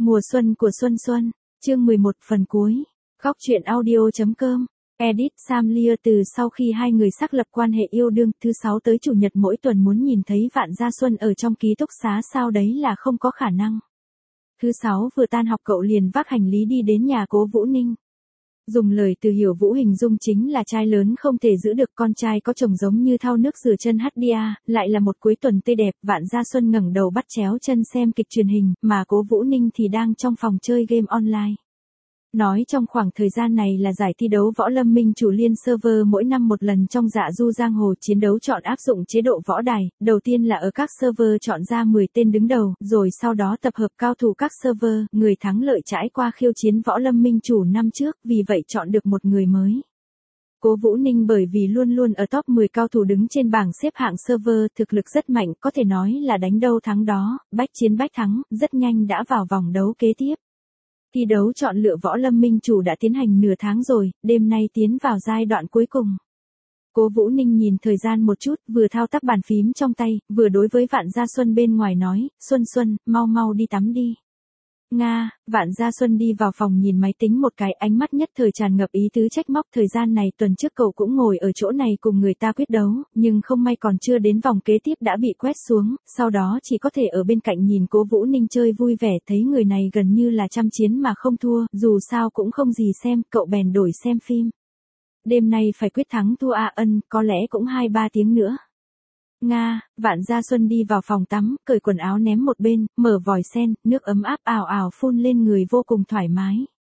Mùa xuân của Xuân Xuân, chương 11 phần cuối. Góc truyện audio.com. Edit Sam Lear từ sau khi hai người xác lập quan hệ yêu đương, thứ sáu tới chủ nhật mỗi tuần muốn nhìn thấy Vạn Gia Xuân ở trong ký túc xá sao đấy là không có khả năng. Thứ sáu vừa tan học cậu liền vác hành lý đi đến nhà Cố Vũ Ninh. Dùng lời Từ Hiểu Vũ hình dung chính là trai lớn không thể giữ được con trai có chồng giống như thau nước rửa chân HDA, lại là một cuối tuần tươi đẹp. Vạn Gia Xuân ngẩng đầu bắt chéo chân xem kịch truyền hình, mà Cố Vũ Ninh thì đang trong phòng chơi game online. Nói trong khoảng thời gian này là giải thi đấu võ lâm minh chủ liên server mỗi năm một lần trong Dạ Du Giang Hồ chiến đấu chọn áp dụng chế độ võ đài, đầu tiên là ở các server chọn ra 10 tên đứng đầu, rồi sau đó tập hợp cao thủ các server, người thắng lợi trải qua khiêu chiến võ lâm minh chủ năm trước, vì vậy chọn được một người mới. Cố Vũ Ninh bởi vì luôn luôn ở top 10 cao thủ đứng trên bảng xếp hạng server, thực lực rất mạnh, có thể nói là đánh đâu thắng đó, bách chiến bách thắng, rất nhanh đã vào vòng đấu kế tiếp. Thi đấu chọn lựa võ lâm minh chủ đã tiến hành nửa tháng rồi, đêm nay tiến vào giai đoạn cuối cùng. Cố Vũ Ninh nhìn thời gian một chút, vừa thao tác bàn phím trong tay, vừa đối với Vạn Gia Xuân bên ngoài nói, Xuân Xuân, mau mau đi tắm đi. Nga, Vạn Gia Xuân đi vào phòng nhìn máy tính một cái, ánh mắt nhất thời tràn ngập ý tứ trách móc. Thời gian này tuần trước cậu cũng ngồi ở chỗ này cùng người ta quyết đấu, nhưng không may còn chưa đến vòng kế tiếp đã bị quét xuống, sau đó chỉ có thể ở bên cạnh nhìn Cố Vũ Ninh chơi vui vẻ, thấy người này gần như là trăm chiến mà không thua, dù sao cũng không gì xem, cậu bèn đổi xem phim. Đêm nay phải quyết thắng thua có lẽ cũng 2-3 tiếng nữa. Nga, Vạn Gia Xuân đi vào phòng tắm, cởi quần áo ném một bên, mở vòi sen, nước ấm áp ào ào phun lên người vô cùng thoải mái.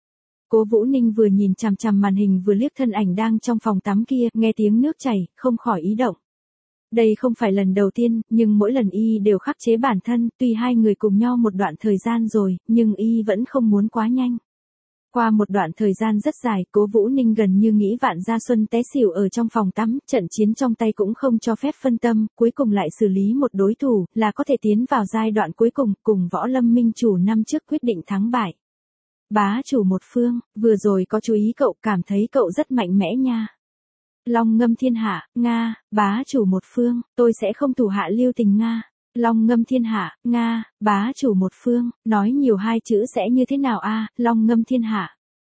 Cố Vũ Ninh vừa nhìn chằm chằm màn hình vừa liếc thân ảnh đang trong phòng tắm kia, nghe tiếng nước chảy, không khỏi ý động. Đây không phải lần đầu tiên, nhưng mỗi lần y đều khắc chế bản thân, tuy hai người cùng nhau một đoạn thời gian rồi, nhưng y vẫn không muốn quá nhanh. Qua một đoạn thời gian rất dài, Cố Vũ Ninh gần như nghĩ Vạn Gia Xuân té xỉu ở trong phòng tắm, trận chiến trong tay cũng không cho phép phân tâm, cuối cùng lại xử lý một đối thủ, là có thể tiến vào giai đoạn cuối cùng, cùng võ lâm minh chủ năm trước quyết định thắng bại. Bá chủ một phương, vừa rồi có chú ý cậu, cảm thấy cậu rất mạnh mẽ nha. Long ngâm thiên hạ, Nga, bá chủ một phương, tôi sẽ không thủ hạ lưu tình Nga. Long ngâm thiên hạ, Nga, bá chủ một phương, nói nhiều hai chữ sẽ như thế nào Long ngâm thiên hạ.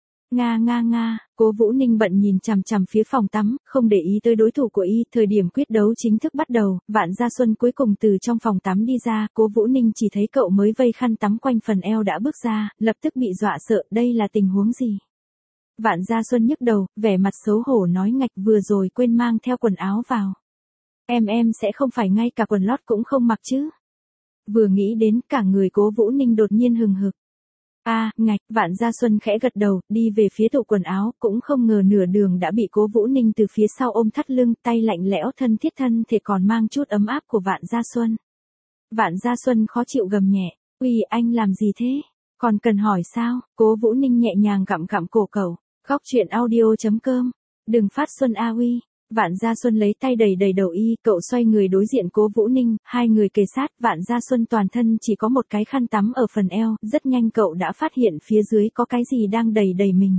Nga. Cố Vũ Ninh bận nhìn chằm chằm phía phòng tắm, không để ý tới đối thủ của y. Thời điểm quyết đấu chính thức bắt đầu, Vạn Gia Xuân cuối cùng từ trong phòng tắm đi ra, Cố Vũ Ninh chỉ thấy cậu mới vây khăn tắm quanh phần eo đã bước ra, lập tức bị dọa sợ, đây là tình huống gì? Vạn Gia Xuân nhức đầu, vẻ mặt xấu hổ nói ngạch, vừa rồi quên mang theo quần áo vào. Em sẽ không phải ngay cả quần lót cũng không mặc chứ? Vừa nghĩ đến, cả người Cố Vũ Ninh đột nhiên hừng hực. Ngạch, Vạn Gia Xuân khẽ gật đầu, đi về phía tủ quần áo, cũng không ngờ nửa đường đã bị Cố Vũ Ninh từ phía sau ôm thắt lưng, tay lạnh lẽo thân thiết thân thể còn mang chút ấm áp của Vạn Gia Xuân. Vạn Gia Xuân khó chịu gầm nhẹ, uy anh làm gì thế? Còn cần hỏi sao? Cố Vũ Ninh nhẹ nhàng gặm gặm cổ cậu. Góc truyện audio.com. Đừng phát Xuân uy. Vạn Gia Xuân lấy tay đầy đầu y, cậu xoay người đối diện Cố Vũ Ninh, hai người kề sát. Vạn Gia Xuân toàn thân chỉ có một cái khăn tắm ở phần eo, rất nhanh cậu đã phát hiện phía dưới có cái gì đang đầy mình.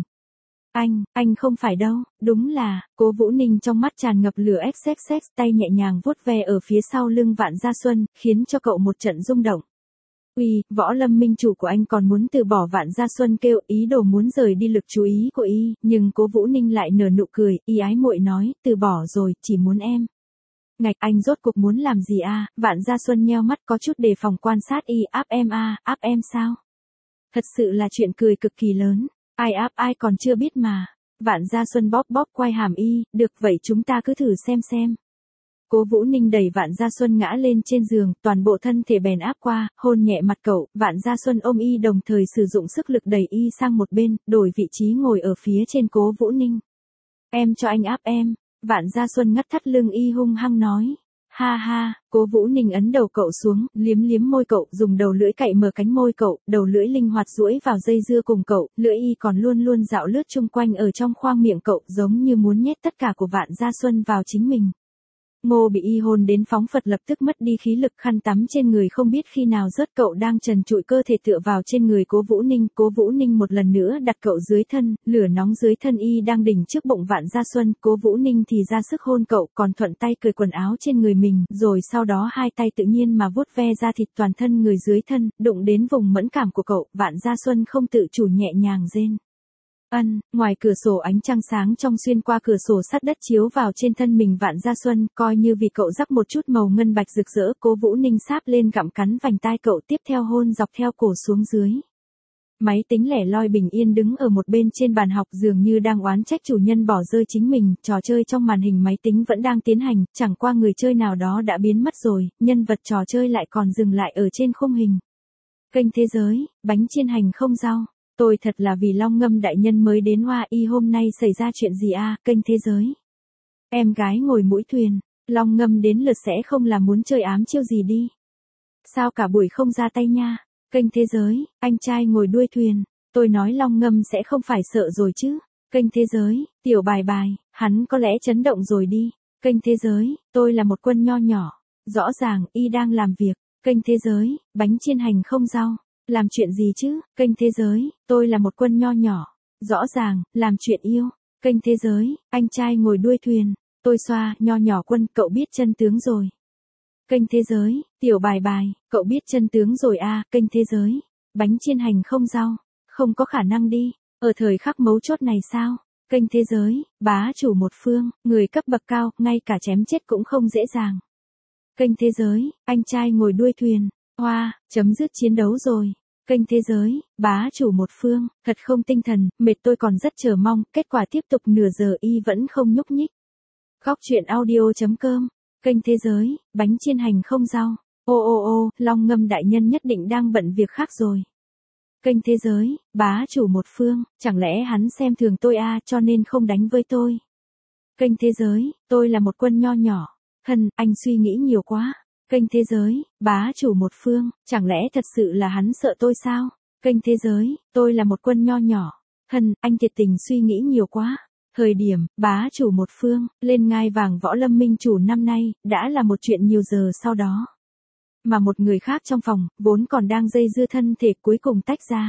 Anh không phải đâu, đúng là, Cố Vũ Ninh trong mắt tràn ngập lửa xx, tay nhẹ nhàng vuốt ve ở phía sau lưng Vạn Gia Xuân, khiến cho cậu một trận rung động. Uy, võ lâm minh chủ của anh còn muốn từ bỏ. Vạn Gia Xuân kêu, ý đồ muốn rời đi lực chú ý của y, nhưng Cố Vũ Ninh lại nở nụ cười, y ái muội nói, từ bỏ rồi, chỉ muốn em. Ngạch, anh rốt cuộc muốn làm gì Vạn Gia Xuân nheo mắt có chút đề phòng quan sát y, áp em sao? Thật sự là chuyện cười cực kỳ lớn, ai áp ai còn chưa biết mà. Vạn Gia Xuân bóp quai hàm y, được vậy chúng ta cứ thử xem. Cố Vũ Ninh đẩy Vạn Gia Xuân ngã lên trên giường, toàn bộ thân thể bèn áp qua, hôn nhẹ mặt cậu. Vạn Gia Xuân ôm y đồng thời sử dụng sức lực đẩy y sang một bên, đổi vị trí ngồi ở phía trên Cố Vũ Ninh. Em cho anh áp em. Vạn Gia Xuân ngắt thắt lưng y hung hăng nói. Ha, Cố Vũ Ninh ấn đầu cậu xuống, liếm môi cậu, dùng đầu lưỡi cạy mở cánh môi cậu, đầu lưỡi linh hoạt duỗi vào dây dưa cùng cậu, lưỡi y còn luôn dạo lướt chung quanh ở trong khoang miệng cậu, giống như muốn nhét tất cả của Vạn Gia Xuân vào chính mình. Ngô bị y hôn đến phóng phật lập tức mất đi khí lực, khăn tắm trên người không biết khi nào rớt, cậu đang trần trụi cơ thể tựa vào trên người Cố Vũ Ninh một lần nữa đặt cậu dưới thân, lửa nóng dưới thân y đang đỉnh trước bụng Vạn Gia Xuân, Cố Vũ Ninh thì ra sức hôn cậu, còn thuận tay cởi quần áo trên người mình, rồi sau đó hai tay tự nhiên mà vuốt ve da thịt toàn thân người dưới thân, đụng đến vùng mẫn cảm của cậu, Vạn Gia Xuân không tự chủ nhẹ nhàng rên. Ngoài cửa sổ ánh trăng sáng trong xuyên qua cửa sổ sắt đất chiếu vào trên thân mình Vạn Gia Xuân, coi như vì cậu rắc một chút màu ngân bạch rực rỡ, Cố Vũ Ninh sáp lên gặm cắn vành tai cậu, tiếp theo hôn dọc theo cổ xuống dưới. Máy tính lẻ loi bình yên đứng ở một bên trên bàn học, dường như đang oán trách chủ nhân bỏ rơi chính mình, trò chơi trong màn hình máy tính vẫn đang tiến hành, chẳng qua người chơi nào đó đã biến mất rồi, nhân vật trò chơi lại còn dừng lại ở trên khung hình. Kênh Thế Giới, bánh chiên hành không rau. Tôi thật là vì Long Ngâm đại nhân mới đến Hoa Y, hôm nay xảy ra chuyện gì a? Kênh Thế Giới. Em gái ngồi mũi thuyền, Long Ngâm đến lượt sẽ không là muốn chơi ám chiêu gì đi. Sao cả buổi không ra tay nha? Kênh Thế Giới, anh trai ngồi đuôi thuyền, tôi nói Long Ngâm sẽ không phải sợ rồi chứ. Kênh Thế Giới, tiểu bài, hắn có lẽ chấn động rồi đi. Kênh Thế Giới, tôi là một quân nho nhỏ, rõ ràng y đang làm việc. Kênh Thế Giới, bánh chiên hành không rau. Làm chuyện gì chứ? Kênh Thế Giới, tôi là một quân nho nhỏ, rõ ràng, làm chuyện yêu. Kênh Thế Giới, anh trai ngồi đuôi thuyền, tôi xoa, nho nhỏ quân, cậu biết chân tướng rồi. Kênh Thế Giới, tiểu bài, cậu biết chân tướng rồi a? Kênh Thế Giới, bánh chiên hành không rau, không có khả năng đi, ở thời khắc mấu chốt này sao? Kênh Thế Giới, bá chủ một phương, người cấp bậc cao, ngay cả chém chết cũng không dễ dàng. Kênh Thế Giới, anh trai ngồi đuôi thuyền. Hoa, chấm dứt chiến đấu rồi. Kênh Thế Giới, bá chủ một phương, thật không tinh thần, mệt, tôi còn rất chờ mong, kết quả tiếp tục nửa giờ y vẫn không nhúc nhích. Khóc chuyện audio.com. Kênh Thế Giới, bánh chiên hành không rau. Ô, Long Ngâm đại nhân nhất định đang bận việc khác rồi. Kênh Thế Giới, bá chủ một phương, chẳng lẽ hắn xem thường tôi a, cho nên không đánh với tôi. Kênh Thế Giới, tôi là một quân nho nhỏ. Thân, anh suy nghĩ nhiều quá. Kênh Thế Giới, bá chủ một phương, chẳng lẽ thật sự là hắn sợ tôi sao? Kênh Thế Giới, tôi là một quân nho nhỏ. Thân, anh thiệt tình suy nghĩ nhiều quá. Thời điểm, bá chủ một phương, lên ngai vàng võ lâm minh chủ năm nay, đã là một chuyện nhiều giờ sau đó. Mà một người khác trong phòng, vốn còn đang dây dưa thân thể cuối cùng tách ra.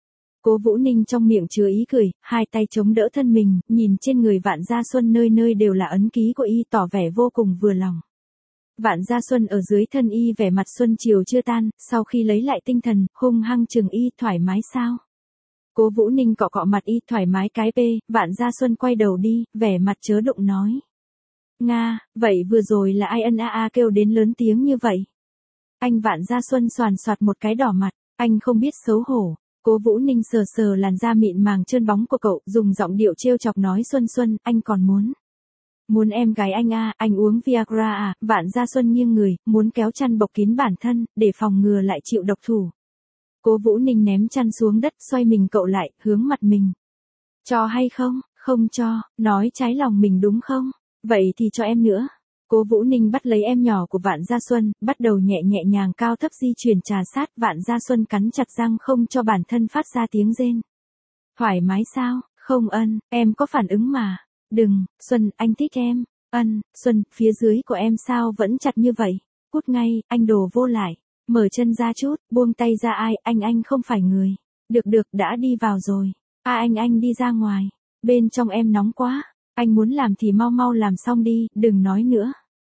Cố Vũ Ninh trong miệng chứa ý cười, hai tay chống đỡ thân mình, nhìn trên người Vạn Gia Xuân nơi nơi đều là ấn ký của y, tỏ vẻ vô cùng vừa lòng. Vạn Gia Xuân ở dưới thân y vẻ mặt xuân chiều chưa tan, sau khi lấy lại tinh thần, hung hăng chừng y, thoải mái sao? Cố Vũ Ninh cọ cọ mặt y, thoải mái cái p. Vạn Gia Xuân quay đầu đi, vẻ mặt chớ đụng nói. Nga, vậy vừa rồi là ai kêu đến lớn tiếng như vậy? Anh Vạn Gia Xuân xoàn xoạt một cái đỏ mặt, anh không biết xấu hổ. Cố Vũ Ninh sờ sờ làn da mịn màng trơn bóng của cậu, dùng giọng điệu trêu chọc nói Xuân, anh còn muốn em gái anh anh uống Viagra à? Vạn Gia Xuân nghiêng người, muốn kéo chăn bọc kín bản thân, để phòng ngừa lại chịu độc thủ. Cố Vũ Ninh ném chăn xuống đất, xoay mình cậu lại, hướng mặt mình. Cho hay không? Không cho, nói trái lòng mình đúng không? Vậy thì cho em nữa. Cố Vũ Ninh bắt lấy em nhỏ của Vạn Gia Xuân, bắt đầu nhẹ nhàng cao thấp di chuyển trà sát. Vạn Gia Xuân cắn chặt răng không cho bản thân phát ra tiếng rên. Thoải mái sao? Không em có phản ứng mà. Đừng, Xuân, anh thích em. Xuân, phía dưới của em sao vẫn chặt như vậy? Cút ngay, anh đồ vô lại. Mở chân ra chút, buông tay ra ai, anh không phải người. Được, đã đi vào rồi. Anh đi ra ngoài. Bên trong em nóng quá. Anh muốn làm thì mau làm xong đi, đừng nói nữa.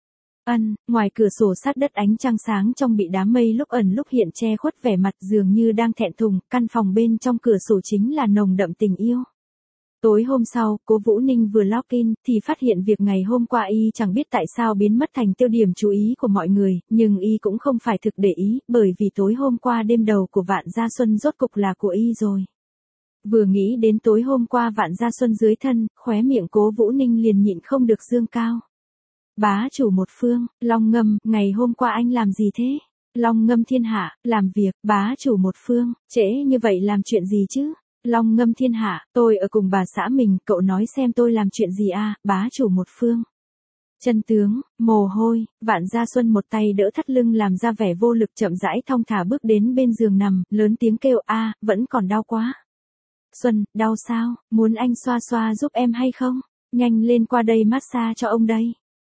Ngoài cửa sổ sát đất ánh trăng sáng trong bị đám mây lúc ẩn lúc hiện che khuất vẻ mặt dường như đang thẹn thùng, căn phòng bên trong cửa sổ chính là nồng đậm tình yêu. Tối hôm sau, Cố Vũ Ninh vừa login thì phát hiện việc ngày hôm qua y chẳng biết tại sao biến mất thành tiêu điểm chú ý của mọi người, nhưng y cũng không phải thực để ý, bởi vì tối hôm qua đêm đầu của Vạn Gia Xuân rốt cục là của y rồi. Vừa nghĩ đến tối hôm qua Vạn Gia Xuân dưới thân, khóe miệng Cố Vũ Ninh liền nhịn không được dương cao. Bá chủ một phương, Long Ngâm, ngày hôm qua anh làm gì thế? Long Ngâm thiên hạ, làm việc, bá chủ một phương, trễ như vậy làm chuyện gì chứ? Long Ngâm thiên hạ, tôi ở cùng bà xã mình, cậu nói xem tôi làm chuyện gì bá chủ một phương. Chân tướng, mồ hôi, Vạn Gia Xuân một tay đỡ thắt lưng làm ra vẻ vô lực chậm rãi thong thả bước đến bên giường nằm, lớn tiếng kêu vẫn còn đau quá. Xuân, đau sao, muốn anh xoa giúp em hay không? Nhanh lên qua đây massage cho ông đây.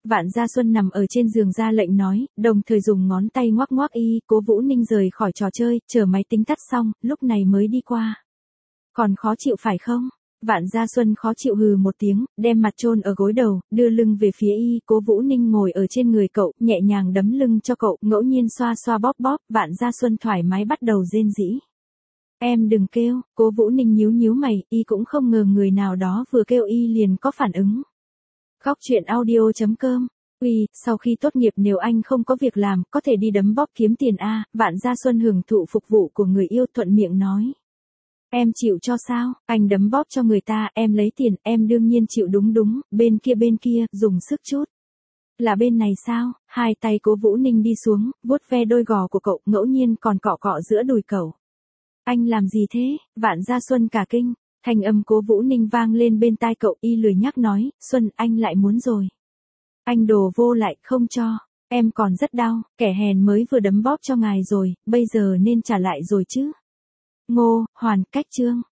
Vạn Gia Xuân nằm ở trên giường ra lệnh nói, đồng thời dùng ngón tay ngoắc ngoắc y, Cố Vũ Ninh rời khỏi trò chơi, chờ máy tính tắt xong, lúc này mới đi qua. Còn khó chịu phải không? Vạn Gia Xuân khó chịu hừ một tiếng, đem mặt chôn ở gối đầu, đưa lưng về phía y, Cố Vũ Ninh ngồi ở trên người cậu, nhẹ nhàng đấm lưng cho cậu, ngẫu nhiên xoa xoa bóp bóp, Vạn Gia Xuân thoải mái bắt đầu rên rỉ. Em đừng kêu, Cố Vũ Ninh nhíu nhíu mày, y cũng không ngờ người nào đó vừa kêu y liền có phản ứng. Khóc chuyện audio.com. Sau khi tốt nghiệp nếu anh không có việc làm, có thể đi đấm bóp kiếm tiền a. Vạn Gia Xuân hưởng thụ phục vụ của người yêu thuận miệng nói. Em chịu cho sao, anh đấm bóp cho người ta, em lấy tiền, em đương nhiên chịu đúng, bên kia, dùng sức chút. Là bên này sao, hai tay Cố Vũ Ninh đi xuống, vuốt ve đôi gò của cậu, ngẫu nhiên còn cọ cọ giữa đùi cậu. Anh làm gì thế, Vạn Gia Xuân cả kinh, thanh âm Cố Vũ Ninh vang lên bên tai cậu, y lười nhắc nói, Xuân anh lại muốn rồi. Anh đồ vô lại, không cho, em còn rất đau, kẻ hèn mới vừa đấm bóp cho ngài rồi, bây giờ nên trả lại rồi chứ. Ngô, Hoàn, Cách Chương.